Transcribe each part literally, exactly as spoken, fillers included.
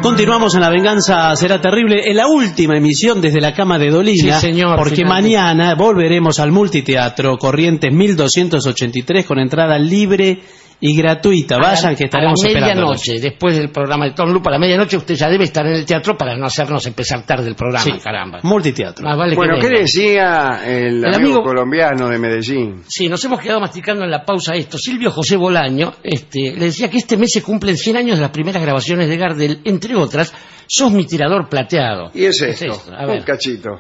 Continuamos en La Venganza Será Terrible, en la última emisión desde la Cama de Dolina, sí, señor, porque finalmente. Mañana volveremos al Multiteatro Corrientes mil doscientos ochenta y tres con entrada libre y gratuita. Vayan, la, que estaremos a la esperando. medianoche, después del programa de Tom Lupa, a la medianoche usted ya debe estar en el teatro para no hacernos empezar tarde el programa, Sí, caramba. Multiteatro. Más vale Bueno, que ¿qué venga. decía el, El amigo, amigo- colombiano de Medellín? Sí, nos hemos quedado masticando en la pausa esto. Silvio José Bolaño este, le decía que este mes se cumplen cien años de las primeras grabaciones de Gardel, entre otras, Sos mi tirador plateado. Y es ¿Qué esto, esto? A un ver. cachito.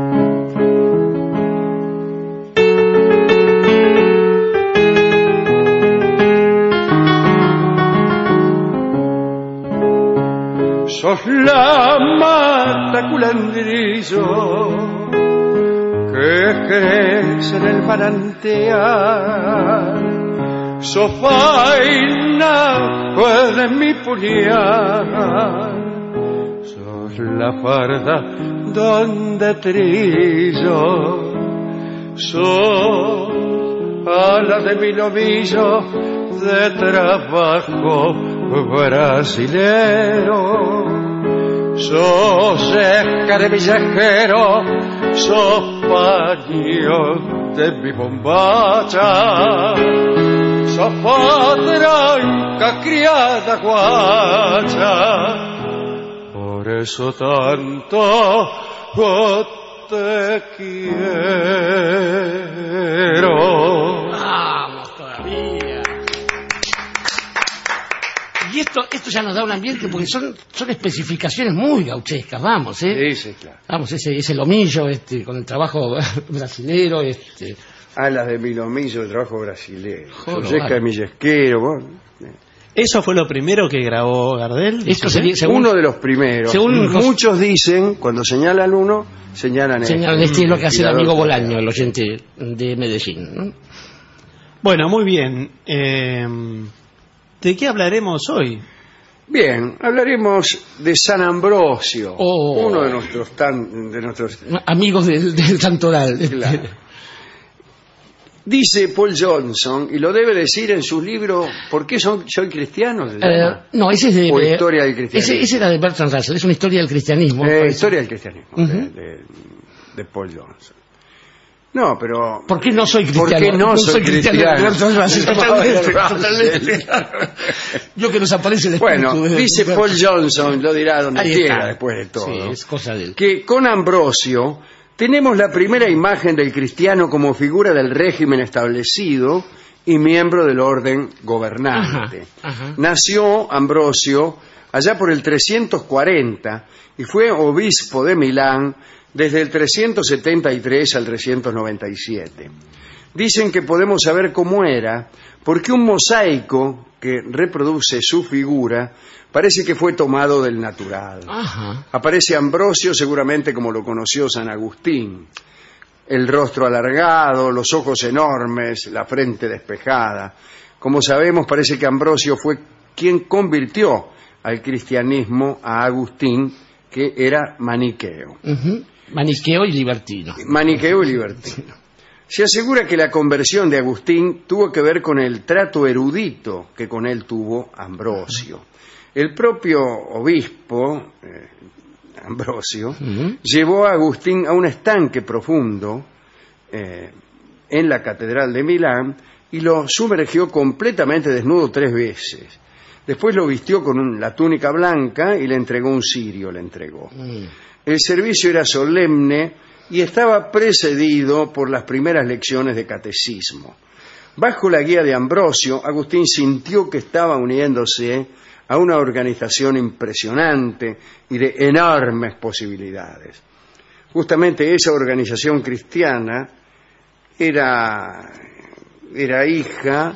Sos la mata culandrillo que crece en el manantial. Sos vaina pues de mi puñal. Sos la farda donde trillo. Sos ala de mi novillo de trabajo brasilero. Sos esca de mi viajero, sos paño de mi bombacha, sos patranca criada guacha. Por eso tanto yo te quiero. Vamos todavía. Y esto, esto ya nos da un ambiente porque son, son especificaciones muy gauchescas, vamos, ¿eh? Sí, sí, claro. Vamos, ese, ese lomillo este, con el trabajo brasilero, este. Alas de milomillo de trabajo brasileño. Joder, Sos esca vale. de millesquero, bueno. ¿Eso fue lo primero que grabó Gardel? Esto ¿Sí? sería, según, Uno de los primeros. según Jos- Muchos dicen, cuando señalan uno, señalan el señal de estilo que hace el tirador amigo plateado. Bolaño, el oyente de Medellín, ¿no? Bueno, muy bien. Eh, ¿De qué hablaremos hoy? Bien, hablaremos de San Ambrosio, Oh. uno de nuestros tan, de nuestros. Amigos del, del Santoral. Claro. Dice Paul Johnson, y lo debe decir en su libro ¿Por qué son, soy cristiano? ¿Se Eh, llama? no, ese es de... O Historia del cristianismo. Ese, ese era de Bertrand Russell, es una historia del cristianismo. Eh, parece. historia del cristianismo, Ujú. de, de- de Paul Johnson. No, pero... ¿Por qué no soy cristiano? ¿Por qué no soy cristiano? Bertrand Russell, totalmente, Russell. totalmente. Yo que nos aparece el espíritu. Bueno, de- dice de- Paul Johnson, lo dirá donde Ahí quiera está. después de todo, Sí, es cosa de él. que con Ambrosio tenemos la primera imagen del cristiano como figura del régimen establecido y miembro del orden gobernante. Ajá, ajá. Nació Ambrosio allá por el trescientos cuarenta y fue obispo de Milán desde el trescientos setenta y tres al trescientos noventa y siete. Dicen que podemos saber cómo era porque un mosaico que reproduce su figura parece que fue tomado del natural. Ajá. Aparece Ambrosio seguramente como lo conoció San Agustín. El rostro alargado, los ojos enormes, la frente despejada. Como sabemos, parece que Ambrosio fue quien convirtió al cristianismo a Agustín, que era maniqueo. Ujú. Maniqueo y libertino. Maniqueo y libertino. Se asegura que la conversión de Agustín tuvo que ver con el trato erudito que con él tuvo Ambrosio. El propio obispo, eh, Ambrosio, Ujú. llevó a Agustín a un estanque profundo eh, en la catedral de Milán y lo sumergió completamente desnudo tres veces. Después lo vistió con un- la túnica blanca y le entregó un cirio, le entregó. Mm. El servicio era solemne y estaba precedido por las primeras lecciones de catecismo. Bajo la guía de Ambrosio, Agustín sintió que estaba uniéndose a una organización impresionante y de enormes posibilidades. Justamente esa organización cristiana era, era hija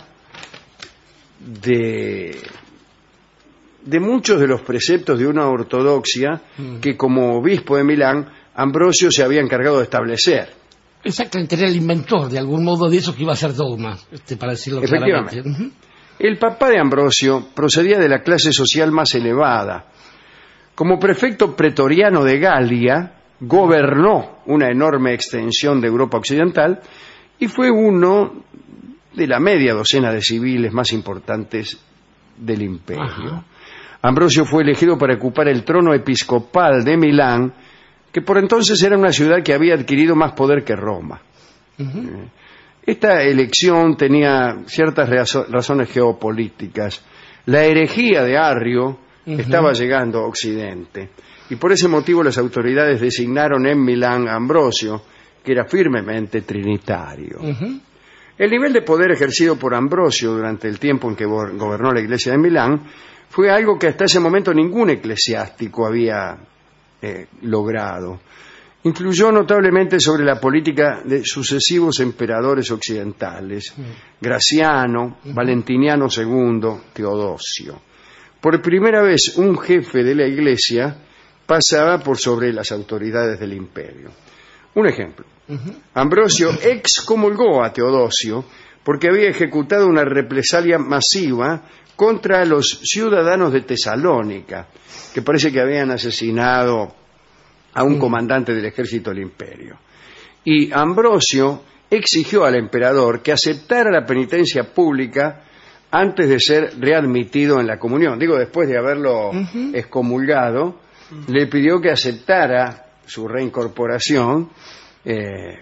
de, de muchos de los preceptos de una ortodoxia que como obispo de Milán, Ambrosio se había encargado de establecer. Exactamente, era el inventor de algún modo de eso que iba a ser dogma, este, para decirlo Efectivamente. claramente. Ujú. El papá de Ambrosio procedía de la clase social más elevada. Como prefecto pretoriano de Galia, gobernó una enorme extensión de Europa Occidental y fue uno de la media docena de civiles más importantes del imperio. Ajá. Ambrosio fue elegido para ocupar el trono episcopal de Milán, que por entonces era una ciudad que había adquirido más poder que Roma. Uh-huh. Esta elección tenía ciertas razones geopolíticas. La herejía de Arrio uh-huh. estaba llegando a Occidente, y por ese motivo las autoridades designaron en Milán a Ambrosio, que era firmemente trinitario. Uh-huh. El nivel de poder ejercido por Ambrosio durante el tiempo en que gobernó la Iglesia de Milán fue algo que hasta ese momento ningún eclesiástico había eh, logrado. Influyó notablemente sobre la política de sucesivos emperadores occidentales, Graciano, Valentiniano segundo, Teodosio. Por primera vez un jefe de la Iglesia pasaba por sobre las autoridades del imperio. Un ejemplo. Ambrosio excomulgó a Teodosio porque había ejecutado una represalia masiva contra los ciudadanos de Tesalónica, que parece que habían asesinado a un comandante del ejército del imperio. Y Ambrosio exigió al emperador que aceptara la penitencia pública antes de ser readmitido en la comunión. Digo, después de haberlo uh-huh. excomulgado, uh-huh. le pidió que aceptara su reincorporación, eh,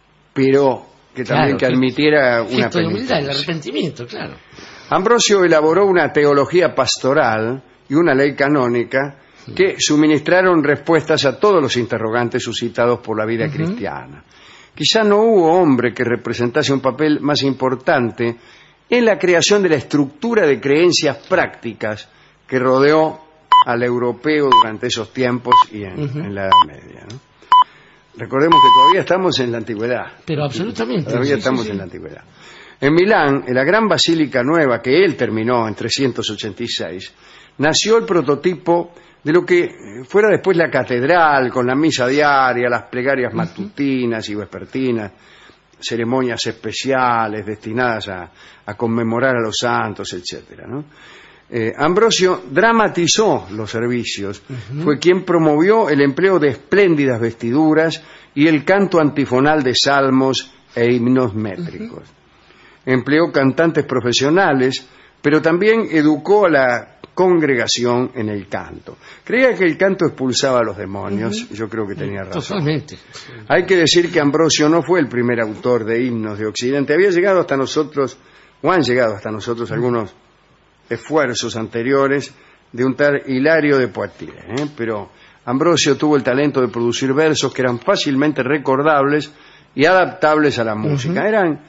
pero que también claro, que admitiera que, una penitencia. Humildad, el arrepentimiento, claro. Ambrosio elaboró una teología pastoral y una ley canónica que suministraron respuestas a todos los interrogantes suscitados por la vida uh-huh. cristiana. Quizá no hubo hombre que representase un papel más importante en la creación de la estructura de creencias prácticas que rodeó al europeo durante esos tiempos y en, uh-huh. en la Edad Media, ¿no? Recordemos que todavía estamos en la antigüedad. Pero absolutamente. Todavía sí, estamos sí, sí. en la antigüedad. En Milán, en la gran basílica nueva que él terminó en trescientos ochenta y seis, nació el prototipo de lo que fuera después la catedral, con la misa diaria, las plegarias matutinas y vespertinas, ceremonias especiales destinadas a, a conmemorar a los santos, etcétera, ¿no? Eh, Ambrosio dramatizó los servicios, uh-huh. fue quien promovió el empleo de espléndidas vestiduras y el canto antifonal de salmos e himnos métricos. Uh-huh. Empleó cantantes profesionales, pero también educó a la congregación en el canto. Creía que el canto expulsaba a los demonios, uh-huh. yo creo que tenía razón. Totalmente. Hay que decir que Ambrosio no fue el primer autor de himnos de Occidente. Había llegado hasta nosotros, o han llegado hasta nosotros uh-huh. algunos esfuerzos anteriores de un tal Hilario de Poitiers, ¿eh? pero Ambrosio tuvo el talento de producir versos que eran fácilmente recordables y adaptables a la música. Uh-huh. Eran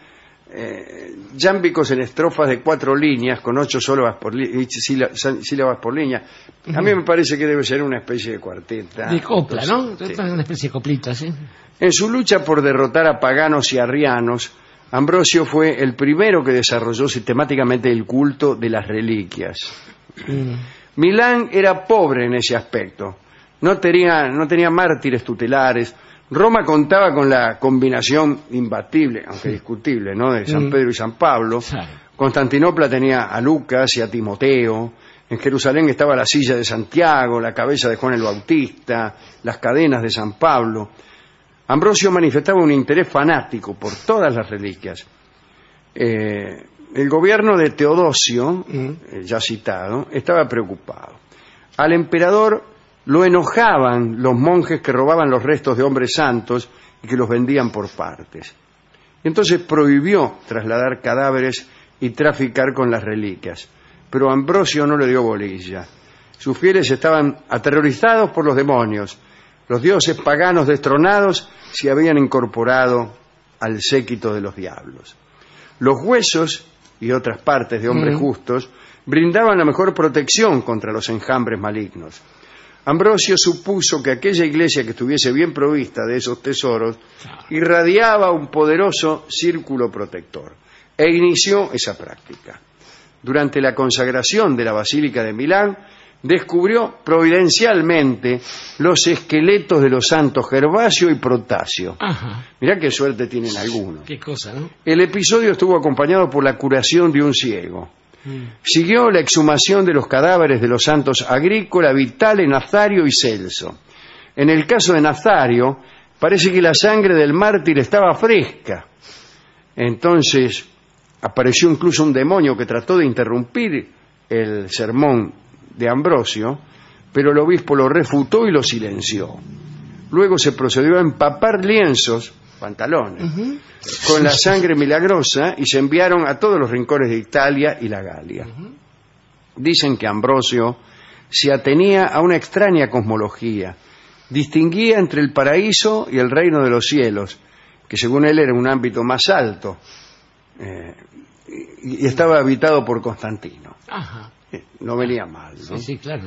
eh, yámbicos en estrofas de cuatro líneas con ocho sílabas por, li- sílabas por línea. Uh-huh. A mí me parece que debe ser una especie de cuarteta. De copla, ¿no? Sí. Una especie de coplita, ¿sí? En su lucha por derrotar a paganos y arrianos, Ambrosio fue el primero que desarrolló sistemáticamente el culto de las reliquias. Mm. Milán era pobre en ese aspecto. No tenía, no tenía mártires tutelares. Roma contaba con la combinación imbatible, aunque discutible, ¿no?, de San Pedro y San Pablo. Sí. Constantinopla tenía a Lucas y a Timoteo. En Jerusalén estaba la silla de Santiago, la cabeza de Juan el Bautista, las cadenas de San Pablo. Ambrosio manifestaba un interés fanático por todas las reliquias. Eh, el gobierno de Teodosio, eh, ya citado, estaba preocupado. Al emperador lo enojaban los monjes que robaban los restos de hombres santos y que los vendían por partes. Entonces prohibió trasladar cadáveres y traficar con las reliquias. Pero Ambrosio no le dio bolilla. Sus fieles estaban aterrorizados por los demonios. Los dioses paganos destronados se habían incorporado al séquito de los diablos. Los huesos y otras partes de hombres mm. justos brindaban la mejor protección contra los enjambres malignos. Ambrosio supuso que aquella iglesia que estuviese bien provista de esos tesoros irradiaba un poderoso círculo protector e inició esa práctica. Durante la consagración de la Basílica de Milán, descubrió providencialmente los esqueletos de los santos Gervasio y Protasio. Ajá. Mirá qué suerte tienen algunos. Qué cosa, ¿no? El episodio estuvo acompañado por la curación de un ciego. Mm. Siguió la exhumación de los cadáveres de los santos Agrícola, Vitale, Nazario y Celso. En el caso de Nazario, parece que la sangre del mártir estaba fresca. Entonces apareció incluso un demonio que trató de interrumpir el sermón de Ambrosio, pero el obispo lo refutó y lo silenció. Luego se procedió a empapar lienzos, pantalones, uh-huh. con la sangre milagrosa y se enviaron a todos los rincones de Italia y la Galia. Uh-huh. Dicen que Ambrosio se atenía a una extraña cosmología, distinguía entre el paraíso y el reino de los cielos, que según él era un ámbito más alto, eh, y, y estaba habitado por Constantino. Ajá. Eh, no venía mal, ¿no? Sí, sí, claro.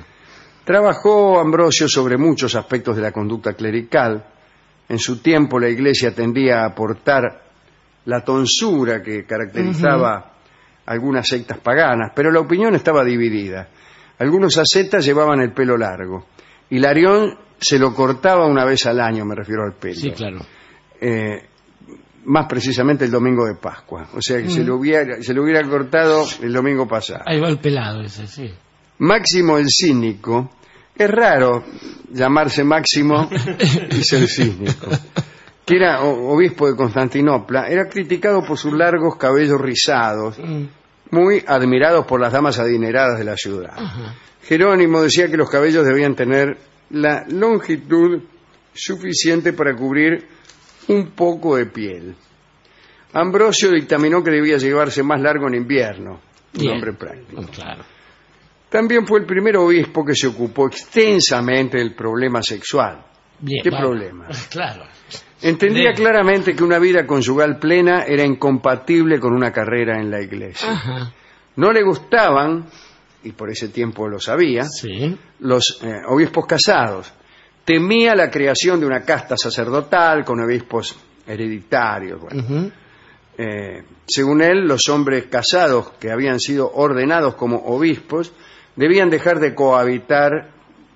Trabajó Ambrosio sobre muchos aspectos de la conducta clerical. En su tiempo la Iglesia tendía a aportar la tonsura que caracterizaba uh-huh. algunas sectas paganas, pero la opinión estaba dividida. Algunos ascetas llevaban el pelo largo. Hilarión se lo cortaba una vez al año, me refiero al pelo. Sí, claro. Eh, más precisamente el domingo de Pascua. O sea que uh-huh. se, lo hubiera, se lo hubiera cortado el domingo pasado. Ahí va el pelado ese, sí. Máximo el Cínico. Es raro llamarse Máximo y ser cínico. Que era obispo de Constantinopla, era criticado por sus largos cabellos rizados, muy admirados por las damas adineradas de la ciudad. Ajá. Jerónimo decía que los cabellos debían tener la longitud suficiente para cubrir un poco de piel. Ambrosio dictaminó que debía llevarse más largo en invierno, un Bien. hombre práctico. Claro. También fue el primer obispo que se ocupó extensamente del problema sexual. Bien, ¿Qué bueno, problema? Claro. Entendía Bien. claramente que una vida conyugal plena era incompatible con una carrera en la Iglesia. Ajá. No le gustaban, y por ese tiempo lo sabía, sí. los eh, obispos casados. Temía la creación de una casta sacerdotal con obispos hereditarios. Bueno. Uh-huh. eh, según él, los hombres casados que habían sido ordenados como obispos debían dejar de cohabitar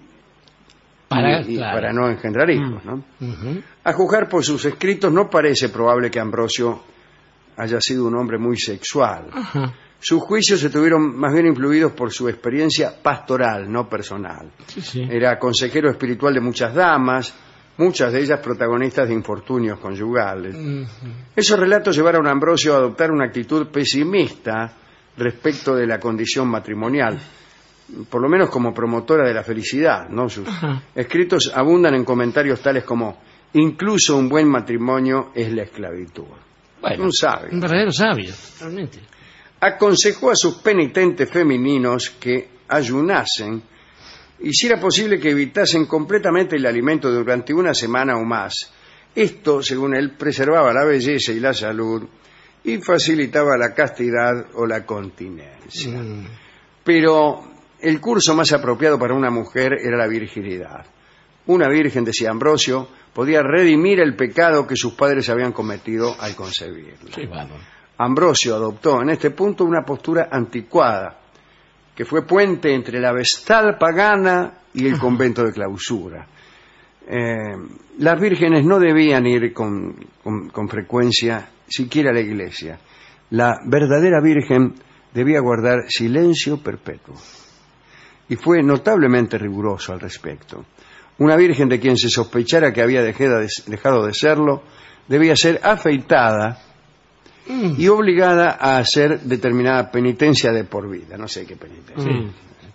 para, y, y claro. para no engendrar hijos, ¿no? Uh-huh. A juzgar por sus escritos, no parece probable que Ambrosio haya sido un hombre muy sexual. Uh-huh. Sus juicios se tuvieron más bien influidos por su experiencia pastoral, no personal. Sí, sí. Era consejero espiritual de muchas damas, muchas de ellas protagonistas de infortunios conyugales. Uh-huh. Esos relatos llevaron a Ambrosio a adoptar una actitud pesimista respecto de la condición matrimonial, por lo menos como promotora de la felicidad, ¿no? Sus uh-huh. escritos abundan en comentarios tales como: incluso un buen matrimonio es la esclavitud. Bueno, un sabio. Un verdadero sabio, realmente. Aconsejó a sus penitentes femeninos que ayunasen y, si era posible, que evitasen completamente el alimento durante una semana o más. Esto, según él, preservaba la belleza y la salud y facilitaba la castidad o la continencia. Mm. Pero el curso más apropiado para una mujer era la virginidad. Una virgen, decía Ambrosio, podía redimir el pecado que sus padres habían cometido al concebirla. Sí, bueno. Ambrosio adoptó en este punto una postura anticuada, que fue puente entre la vestal pagana y el convento de clausura. Eh, las vírgenes no debían ir con, con, con frecuencia siquiera a la iglesia. La verdadera virgen debía guardar silencio perpetuo. Y fue notablemente riguroso al respecto. Una virgen de quien se sospechara que había dejado de, dejado de serlo debía ser afeitada mm. y obligada a hacer determinada penitencia de por vida. No sé qué penitencia. Sí.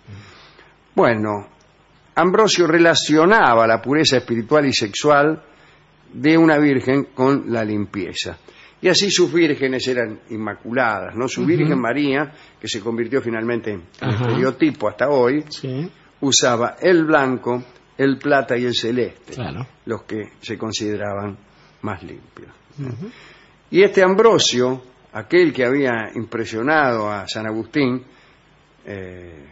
Bueno, Ambrosio relacionaba la pureza espiritual y sexual de una virgen con la limpieza. Y así sus vírgenes eran inmaculadas, ¿no? Su uh-huh. Virgen María, que se convirtió finalmente en uh-huh. estereotipo hasta hoy, sí. usaba el blanco, el plata y el celeste, claro. los que se consideraban más limpios. Uh-huh. Y este Ambrosio, aquel que había impresionado a San Agustín, eh,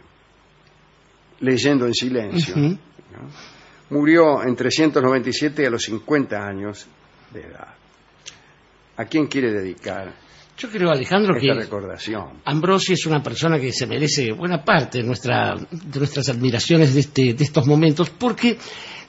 leyendo en silencio, uh-huh. ¿no? murió en trescientos noventa y siete a los cincuenta años de edad. ¿A quién quiere dedicar Yo creo, Alejandro, esta que recordación? Ambrosio es una persona que se merece buena parte de, nuestra, de nuestras admiraciones de, este, de estos momentos, porque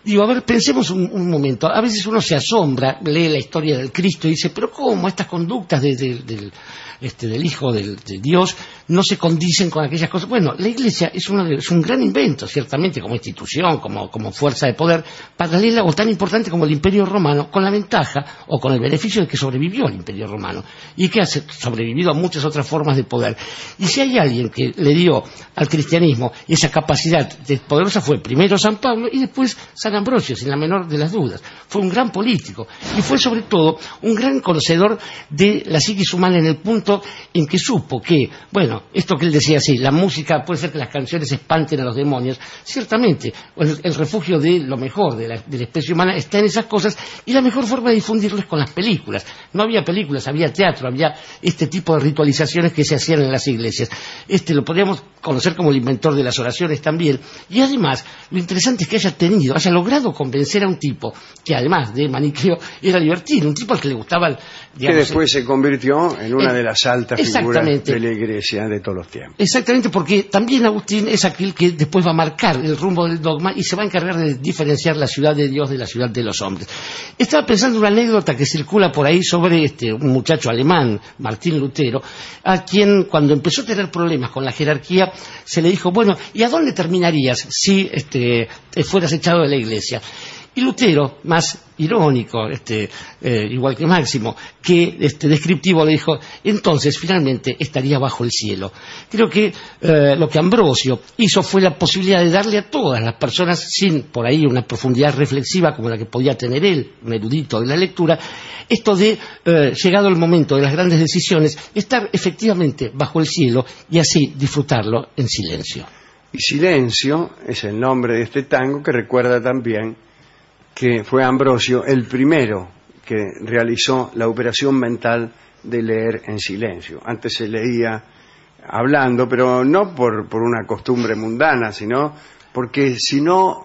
Digo, a ver, pensemos un, un momento. A veces uno se asombra, lee la historia del Cristo y dice, pero ¿cómo estas conductas de, de, del, este, del Hijo del, de Dios no se condicen con aquellas cosas? Bueno, la Iglesia es, uno de, es un gran invento, ciertamente, como institución, como, como fuerza de poder, paralela o tan importante como el Imperio Romano, con la ventaja o con el beneficio de que sobrevivió el Imperio Romano y que ha sobrevivido a muchas otras formas de poder. Y si hay alguien que le dio al cristianismo esa capacidad de poderosa, fue primero San Pablo y después San Ambrosio, sin la menor de las dudas. Fue un gran político y fue sobre todo un gran conocedor de la psiquis humana, en el punto en que supo que, bueno, esto que él decía así, la música puede ser que las canciones espanten a los demonios, ciertamente el, el refugio de lo mejor de la, de la especie humana está en esas cosas, y la mejor forma de difundirlo es con las películas. No había películas, había teatro, había este tipo de ritualizaciones que se hacían en las iglesias. Este lo podríamos conocer como el inventor de las oraciones también, y además lo interesante es que haya tenido, haya logrado convencer a un tipo que además de maniqueo era libertino, un tipo al que le gustaba el, digamos, que después el, se convirtió en una eh, de las altas figuras de la Iglesia de todos los tiempos. Exactamente, porque también Agustín es aquel que después va a marcar el rumbo del dogma y se va a encargar de diferenciar la ciudad de Dios de la ciudad de los hombres. Estaba pensando en una anécdota que circula por ahí sobre este un muchacho alemán, Martín Lutero, a quien cuando empezó a tener problemas con la jerarquía se le dijo, bueno, ¿y a dónde terminarías si este, fueras echado de la Iglesia? Y Lutero, más irónico, este, eh, igual que Máximo, que este, descriptivo, le dijo, entonces finalmente estaría bajo el cielo. Creo que eh, lo que Ambrosio hizo fue la posibilidad de darle a todas las personas, sin por ahí una profundidad reflexiva como la que podía tener él, un erudito de la lectura, esto de, eh, llegado el momento de las grandes decisiones, estar efectivamente bajo el cielo y así disfrutarlo en silencio. Y Silencio es el nombre de este tango, que recuerda también que fue Ambrosio el primero que realizó la operación mental de leer en silencio. Antes se leía hablando, pero no por, por una costumbre mundana, sino porque si no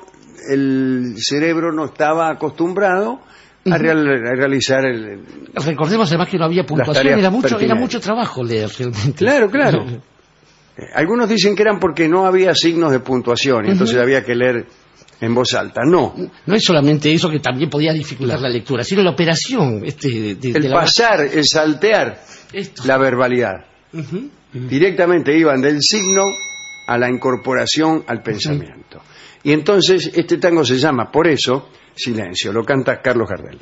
el cerebro no estaba acostumbrado a, real, a realizar el... Recordemos además que no había puntuación, era mucho, era mucho trabajo leer realmente. Claro, claro. Algunos dicen que eran porque no había signos de puntuación y entonces uh-huh. había que leer en voz alta. No. No es solamente eso, que también podía dificultar la lectura, sino la operación. Este, de, de, el de pasar, la... el saltear Esto. la verbalidad. Uh-huh. Uh-huh. Directamente iban del signo a la incorporación al pensamiento. Uh-huh. Y entonces este tango se llama, por eso, Silencio. Lo canta Carlos Gardel.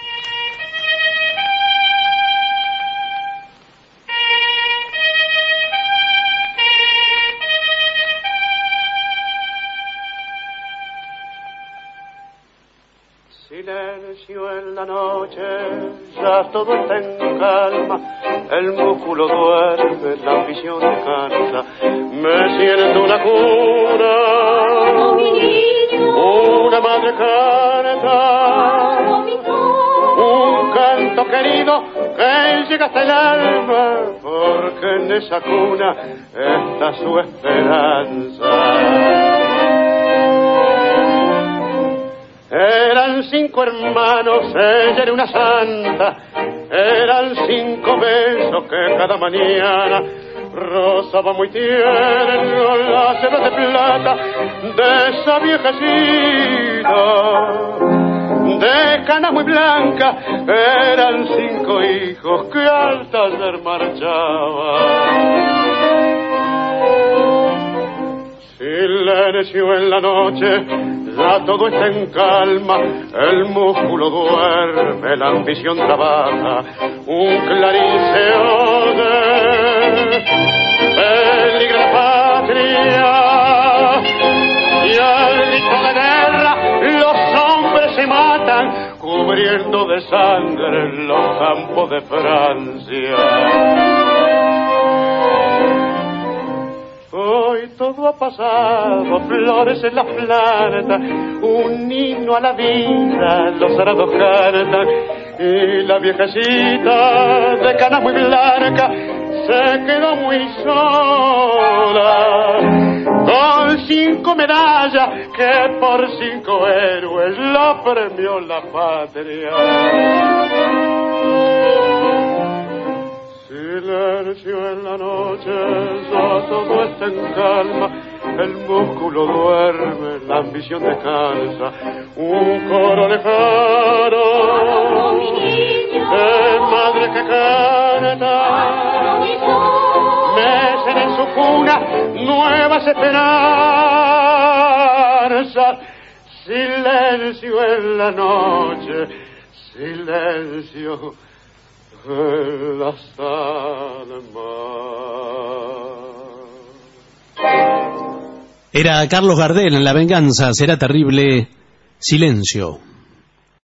Silencio en la noche, ya todo está en calma, el músculo duerme, la ambición descansa, me siento una cuna, una madre canta, un canto querido que llega hasta el alma, porque en esa cuna está su esperanza. Eran cinco hermanos, ella era una santa, eran cinco besos que cada mañana rozaba muy tierno las sedas de plata de esa viejecita, de cana muy blanca, eran cinco hijos que al taller marchaban. Silencio en la noche, ya todo está en calma, el músculo duerme, la ambición trabaja, un clarín se oye, peligra la patria, y al grito de guerra los hombres se matan, cubriendo de sangre los campos de Francia. Hoy todo ha pasado, flores en la planta, un himno a la vida, los arados cantan, y la viejecita de cana muy blanca se quedó muy sola, con cinco medallas que por cinco héroes la premió la patria. Silencio en la noche, ya todo está en calma, el músculo duerme, la ambición descansa, un coro lejano de madre que canta, mecen en su cuna nuevas esperanzas, silencio en la noche, silencio en las almas. Era Carlos Gardel en La venganza será terrible. Silencio.